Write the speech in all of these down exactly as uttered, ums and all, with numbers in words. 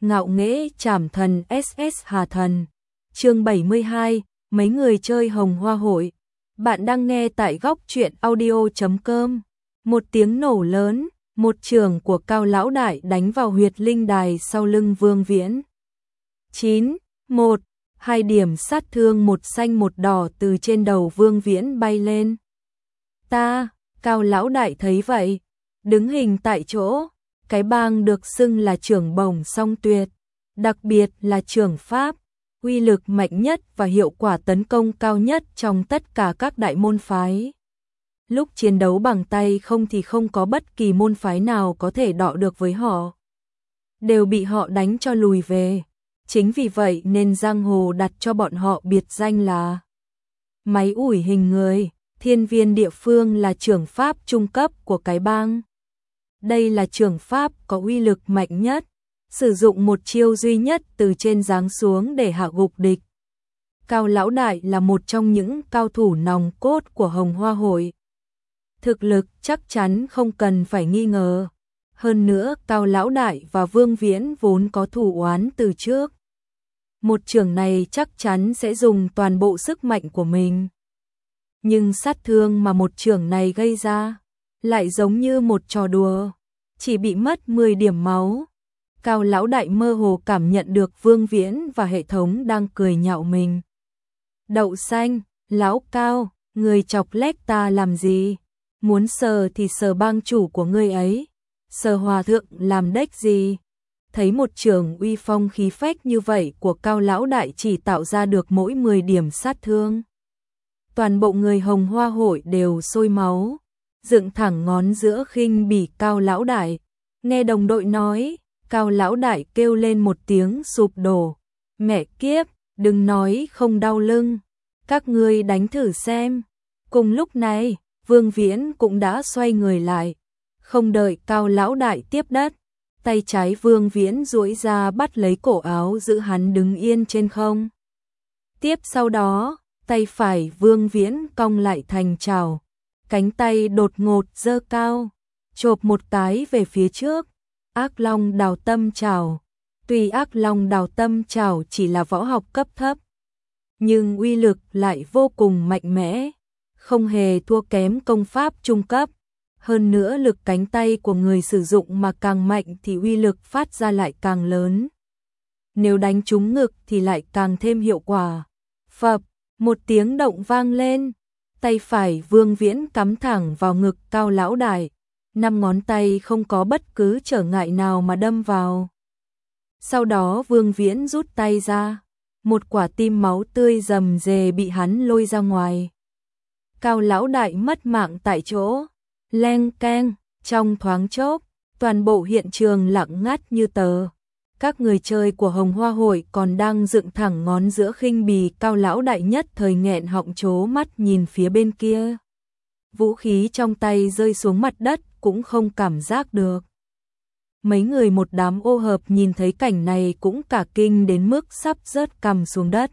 ngạo nghễ trảm thần ét ét Hà Thần. Chương bảy mươi hai, mấy người chơi hồng hoa hội. Bạn đang nghe tại góc truyện audio chấm com. Một tiếng nổ lớn, một chưởng của Cao lão đại đánh vào huyệt linh đài sau lưng Vương Viễn. chín, một, hai điểm sát thương một xanh một đỏ từ trên đầu Vương Viễn bay lên. Ta, Cao lão đại thấy vậy, đứng hình tại chỗ. Cái bang được xưng là chưởng bổng song tuyệt, đặc biệt là chưởng pháp, uy lực mạnh nhất và hiệu quả tấn công cao nhất trong tất cả các đại môn phái. Lúc chiến đấu bằng tay không thì không có bất kỳ môn phái nào có thể đọ được với họ. Đều bị họ đánh cho lùi về. Chính vì vậy nên giang hồ đặt cho bọn họ biệt danh là máy ủi hình người. Thiên viên địa phương là chưởng pháp trung cấp của cái bang. Đây là chưởng pháp có uy lực mạnh nhất, sử dụng một chiêu duy nhất từ trên giáng xuống để hạ gục địch. Cao lão đại là một trong những cao thủ nòng cốt của Hồng Hoa hội. Thực lực chắc chắn không cần phải nghi ngờ. Hơn nữa Cao lão đại và Vương Viễn vốn có thù oán từ trước. Một chưởng này chắc chắn sẽ dùng toàn bộ sức mạnh của mình. Nhưng sát thương mà một chưởng này gây ra lại giống như một trò đùa, chỉ bị mất mười điểm máu. Cao lão đại mơ hồ cảm nhận được Vương Viễn và hệ thống đang cười nhạo mình. Đậu xanh, lão Cao, người chọc lét ta làm gì? Muốn sờ thì sờ bang chủ của ngươi ấy, sờ hòa thượng làm đếch gì? Thấy một chưởng uy phong khí phách như vậy của Cao lão đại chỉ tạo ra được mỗi mười điểm sát thương. Toàn bộ người Hồng Hoa hội đều sôi máu, dựng thẳng ngón giữa khinh bỉ Cao lão đại. Nghe đồng đội nói, Cao lão đại kêu lên một tiếng sụp đổ. Mẹ kiếp, đừng nói không đau lưng, các ngươi đánh thử xem. Cùng lúc này, Vương Viễn cũng đã xoay người lại, không đợi Cao lão đại tiếp đất, tay trái Vương Viễn duỗi ra bắt lấy cổ áo giữ hắn đứng yên trên không. Tiếp sau đó, tay phải Vương Viễn cong lại thành chảo, cánh tay đột ngột giơ cao, chộp một cái về phía trước. Ác Long Đào Tâm Trảo. Tuy Ác Long Đào Tâm Trảo chỉ là võ học cấp thấp, nhưng uy lực lại vô cùng mạnh mẽ, không hề thua kém công pháp trung cấp. Hơn nữa lực cánh tay của người sử dụng mà càng mạnh thì uy lực phát ra lại càng lớn. Nếu đánh trúng ngực thì lại càng thêm hiệu quả. Phập, một tiếng động vang lên, tay phải Vương Viễn cắm thẳng vào ngực Cao lão đại. Năm ngón tay không có bất cứ trở ngại nào mà đâm vào. Sau đó Vương Viễn rút tay ra, một quả tim máu tươi rầm rề bị hắn lôi ra ngoài. Cao lão đại mất mạng tại chỗ. Leng keng, trong thoáng chốc, toàn bộ hiện trường lặng ngắt như tờ. Các người chơi của Hồng Hoa hội còn đang dựng thẳng ngón giữa khinh bì Cao lão đại nhất thời nghẹn họng trố mắt nhìn phía bên kia. Vũ khí trong tay rơi xuống mặt đất cũng không cảm giác được. Mấy người một đám ô hợp nhìn thấy cảnh này cũng cả kinh đến mức sắp rớt cằm xuống đất.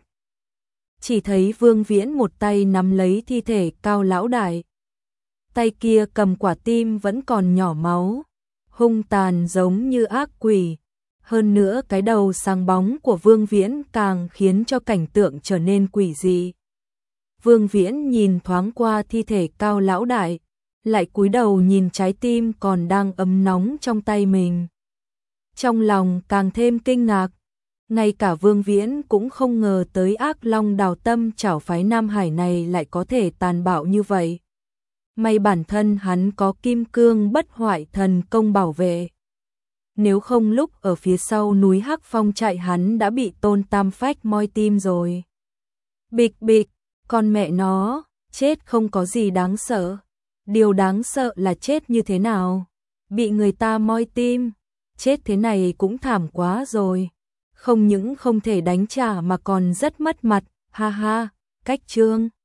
Chỉ thấy Vương Viễn một tay nắm lấy thi thể Cao lão đại, tay kia cầm quả tim vẫn còn nhỏ máu, hung tàn giống như ác quỷ. Hơn nữa cái đầu sáng bóng của Vương Viễn càng khiến cho cảnh tượng trở nên quỷ dị. Vương Viễn nhìn thoáng qua thi thể Cao lão đại, lại cúi đầu nhìn trái tim còn đang ấm nóng trong tay mình. Trong lòng càng thêm kinh ngạc, ngay cả Vương Viễn cũng không ngờ tới Ác Long Đào Tâm Trảo phái Nam Hải này lại có thể tàn bạo như vậy. May bản thân hắn có Kim Cương Bất Hoại thần công bảo vệ. Nếu không lúc ở phía sau núi Hắc Phong chạy hắn đã bị Tôn Tam Phách moi tim rồi. Bịch bịch, con mẹ nó, chết không có gì đáng sợ. Điều đáng sợ là chết như thế nào? Bị người ta moi tim, chết thế này cũng thảm quá rồi. Không những không thể đánh trả mà còn rất mất mặt, ha ha, cách chương.